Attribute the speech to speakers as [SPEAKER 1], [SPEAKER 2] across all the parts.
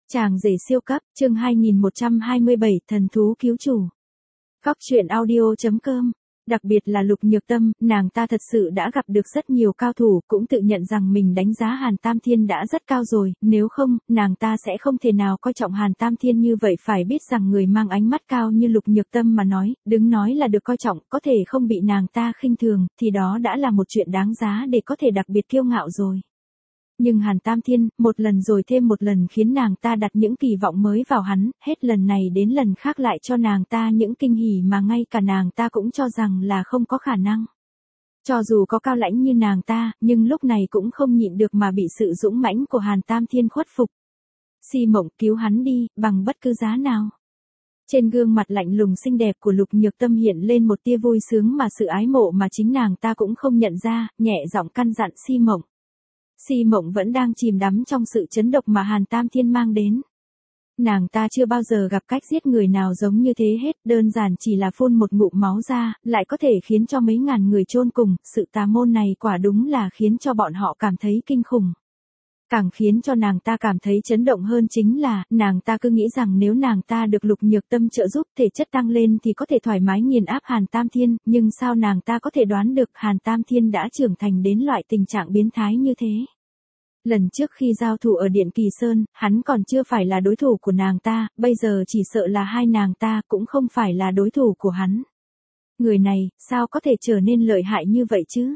[SPEAKER 1] Chàng rể siêu cấp, chương 2127, thần thú cứu chủ. Góc truyện audio.com. Đặc biệt là Lục Nhược Tâm, nàng ta thật sự đã gặp được rất nhiều cao thủ, cũng tự nhận rằng mình đánh giá Hàn Tam Thiên đã rất cao rồi, nếu không, nàng ta sẽ không thể nào coi trọng Hàn Tam Thiên như vậy. Phải biết rằng người mang ánh mắt cao như Lục Nhược Tâm mà nói, đứng nói là được coi trọng, có thể không bị nàng ta khinh thường, thì đó đã là một chuyện đáng giá để có thể đặc biệt kiêu ngạo rồi. Nhưng Hàn Tam Thiên, một lần rồi thêm một lần khiến nàng ta đặt những kỳ vọng mới vào hắn, hết lần này đến lần khác lại cho nàng ta những kinh hỉ mà ngay cả nàng ta cũng cho rằng là không có khả năng. Cho dù có cao lãnh như nàng ta, nhưng lúc này cũng không nhịn được mà bị sự dũng mãnh của Hàn Tam Thiên khuất phục. Si Mộng, cứu hắn đi, bằng bất cứ giá nào. Trên gương mặt lạnh lùng xinh đẹp của Lục Nhược Tâm hiện lên một tia vui sướng mà sự ái mộ mà chính nàng ta cũng không nhận ra, nhẹ giọng căn dặn Si Mộng. Si Mộng vẫn đang chìm đắm trong sự chấn động mà Hàn Tam Thiên mang đến. Nàng ta chưa bao giờ gặp cách giết người nào giống như thế hết, đơn giản chỉ là phun một ngụm máu ra, lại có thể khiến cho mấy ngàn người chôn cùng, sự tà môn này quả đúng là khiến cho bọn họ cảm thấy kinh khủng. Càng khiến cho nàng ta cảm thấy chấn động hơn chính là, nàng ta cứ nghĩ rằng nếu nàng ta được Lục Nhược Tâm trợ giúp thể chất tăng lên thì có thể thoải mái nghiền áp Hàn Tam Thiên, nhưng sao nàng ta có thể đoán được Hàn Tam Thiên đã trưởng thành đến loại tình trạng biến thái như thế. Lần trước khi giao thủ ở Điện Kỳ Sơn, hắn còn chưa phải là đối thủ của nàng ta, bây giờ chỉ sợ là hai nàng ta cũng không phải là đối thủ của hắn. Người này, sao có thể trở nên lợi hại như vậy chứ?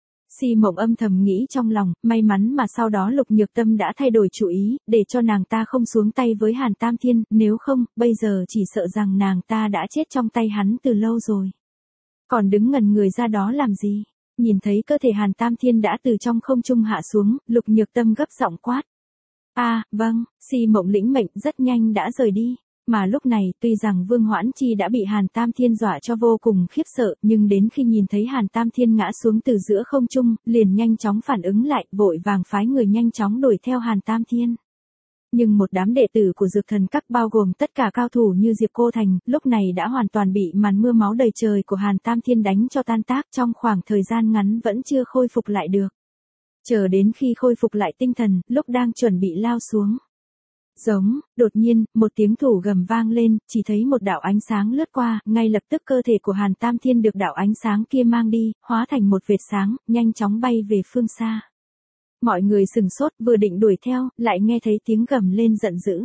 [SPEAKER 1] Si Mộng âm thầm nghĩ trong lòng, may mắn mà sau đó Lục Nhược Tâm đã thay đổi chủ ý, để cho nàng ta không xuống tay với Hàn Tam Thiên, nếu không, bây giờ chỉ sợ rằng nàng ta đã chết trong tay hắn từ lâu rồi. Còn đứng ngẩn người ra đó làm gì? Nhìn thấy cơ thể Hàn Tam Thiên đã từ trong không trung hạ xuống, Lục Nhược Tâm gấp giọng quát. Vâng, Si Mộng lĩnh mệnh rất nhanh đã rời đi. Mà lúc này, tuy rằng Vương Hoãn Chi đã bị Hàn Tam Thiên dọa cho vô cùng khiếp sợ, nhưng đến khi nhìn thấy Hàn Tam Thiên ngã xuống từ giữa không trung, liền nhanh chóng phản ứng lại, vội vàng phái người nhanh chóng đuổi theo Hàn Tam Thiên. Nhưng một đám đệ tử của Dược Thần Các bao gồm tất cả cao thủ như Diệp Cô Thành, lúc này đã hoàn toàn bị màn mưa máu đầy trời của Hàn Tam Thiên đánh cho tan tác, trong khoảng thời gian ngắn vẫn chưa khôi phục lại được. Chờ đến khi khôi phục lại tinh thần, lúc đang chuẩn bị lao xuống. Giống, đột nhiên, một tiếng thủ gầm vang lên, chỉ thấy một đạo ánh sáng lướt qua, ngay lập tức cơ thể của Hàn Tam Thiên được đạo ánh sáng kia mang đi, hóa thành một vệt sáng, nhanh chóng bay về phương xa. Mọi người sừng sốt, vừa định đuổi theo, lại nghe thấy tiếng gầm lên giận dữ.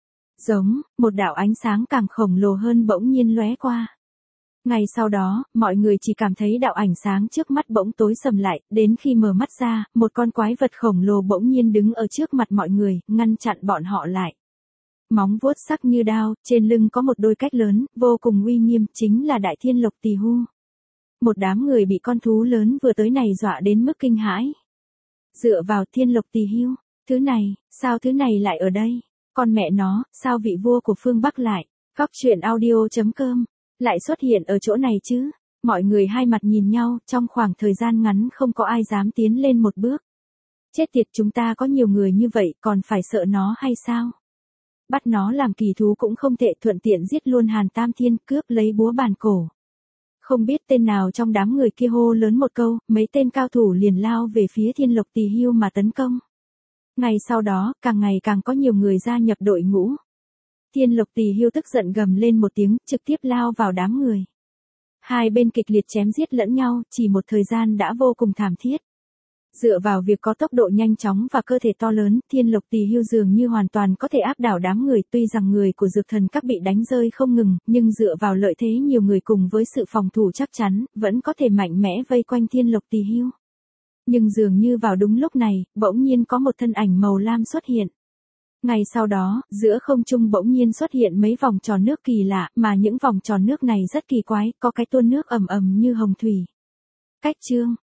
[SPEAKER 1] Giống, một đạo ánh sáng càng khổng lồ hơn bỗng nhiên lóe qua. Ngay sau đó, mọi người chỉ cảm thấy đạo ảnh sáng trước mắt bỗng tối sầm lại, đến khi mở mắt ra, một con quái vật khổng lồ bỗng nhiên đứng ở trước mặt mọi người, ngăn chặn bọn họ lại. Móng vuốt sắc như đao, trên lưng có một đôi cách lớn, vô cùng uy nghiêm, chính là Đại Thiên Lộc Tỳ Hưu. Một đám người bị con thú lớn vừa tới này dọa đến mức kinh hãi. Dựa vào Thiên Lộc Tỳ Hưu, thứ này, sao thứ này lại ở đây? Con mẹ nó, sao vị vua của phương Bắc lại? Góc truyện audio.com lại xuất hiện ở chỗ này chứ? Mọi người hai mặt nhìn nhau, trong khoảng thời gian ngắn không có ai dám tiến lên một bước. Chết tiệt, chúng ta có nhiều người như vậy, còn phải sợ nó hay sao? Bắt nó làm kỳ thú cũng không tệ, thuận tiện giết luôn Hàn Tam Thiên, cướp lấy búa bàn cổ. Không biết tên nào trong đám người kia hô lớn một câu, mấy tên cao thủ liền lao về phía Thiên Lộc Tỳ Hưu mà tấn công. Ngày sau đó, càng ngày càng có nhiều người gia nhập đội ngũ. Thiên Lộc Tỳ Hưu tức giận gầm lên một tiếng, trực tiếp lao vào đám người. Hai bên kịch liệt chém giết lẫn nhau, chỉ một thời gian đã vô cùng thảm thiết. Dựa vào việc có tốc độ nhanh chóng và cơ thể to lớn, Thiên Lộc Tỳ Hưu dường như hoàn toàn có thể áp đảo đám người, tuy rằng người của Dược Thần Các bị đánh rơi không ngừng, nhưng dựa vào lợi thế nhiều người cùng với sự phòng thủ chắc chắn, vẫn có thể mạnh mẽ vây quanh Thiên Lộc Tỳ Hưu. Nhưng dường như vào đúng lúc này, bỗng nhiên có một thân ảnh màu lam xuất hiện. Ngay sau đó, giữa không trung bỗng nhiên xuất hiện mấy vòng tròn nước kỳ lạ, mà những vòng tròn nước này rất kỳ quái, có cái tuôn nước ầm ầm như hồng thủy. Cách chương,